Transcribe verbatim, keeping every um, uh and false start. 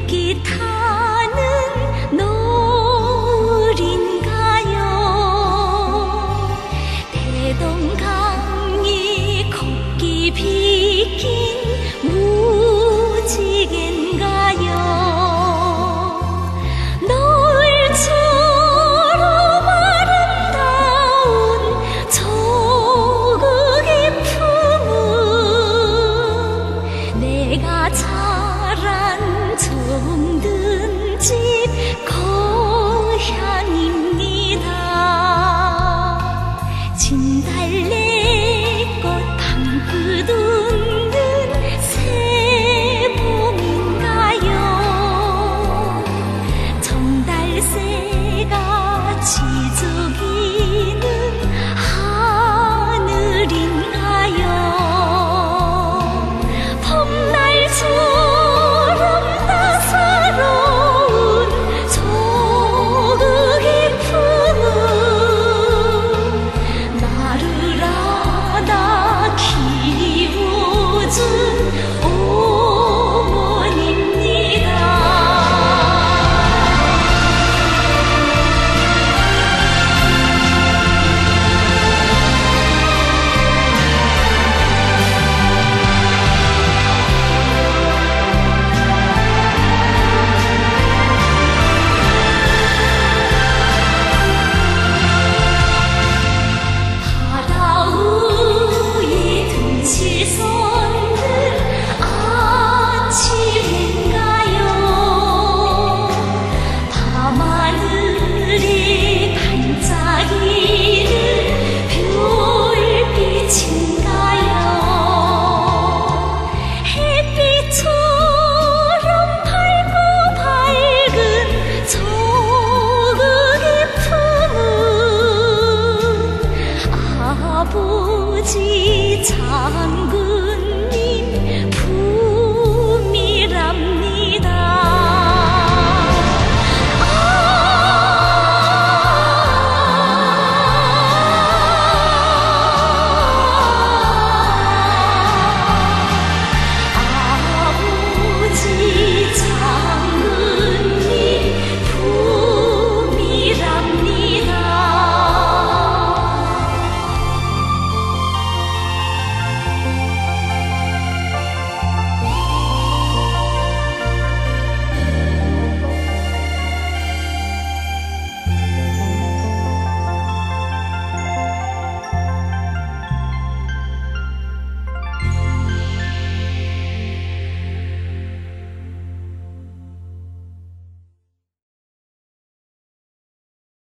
햇빛 타는 노을인가요? 대동강이 곱게 비긴 무지개인가요? 노을처럼 아름다운 조국의 품은 내가 자란 정든 집 고향입니다. 진달래꽃 방긋 웃는 새봄인가요? 정달새가 지저귀는 하늘인가요? 봄날처럼 따사로운 조국의 품은 나를 안아 키워준 어머니입니다. 바다 위에 등실 솟는 아침인가요? 밤하늘에 반짝이는 별빛인가요? 햇빛처럼 밝고 밝은 조국의 품은 아버지 장